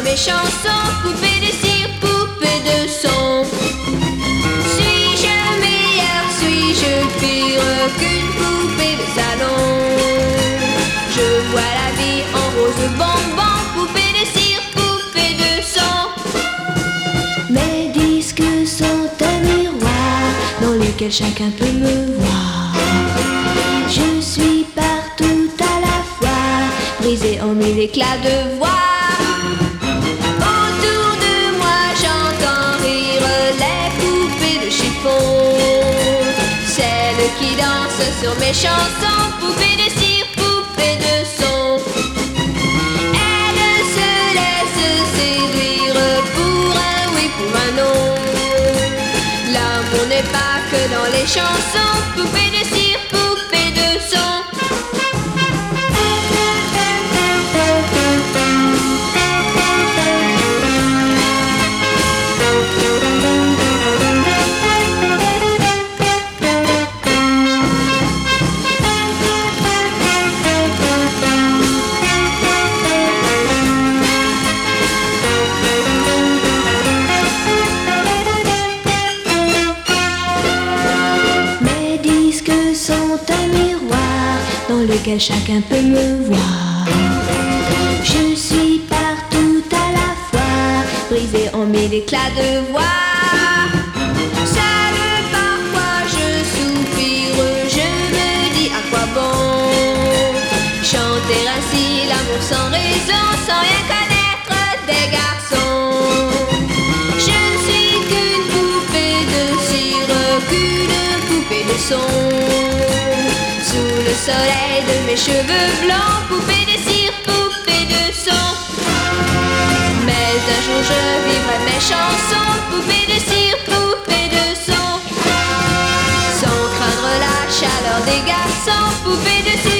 mes chansons, poupée de cire, poupée de son. Suis-je meilleure, suis-je pire qu'une poupée de salon? Je vois la vie en rose bonbon, poupée de cire, poupée de son. Mes disques sont un miroir dans lequel chacun peut me voir. Je suis partout à la fois, brisée en mille éclats de voix. Autour de moi j'entends rire les poupées de chiffon, celles qui dansent sur mes chansons, poupées de cire, poupées de son. Elles se laissent séduire pour un oui, pour un non. L'amour n'est pas que dans les chansons, poupées de cire, poupées de son. Dans lequel chacun peut me voir. Je suis partout à la fois, brisée en mille éclats de voix. Seule parfois je soupire, je me dis à quoi bon chanter ainsi l'amour sans raison, sans rien connaître des garçons. Je ne suis qu'une poupée de cire, qu'une poupée de son. Sous le soleil de mes cheveux blancs, poupée de cire, poupée de son. Mais un jour je vivrai mes chansons, poupée de cire, poupée de son. Sans craindre la chaleur des garçons, poupée de cire.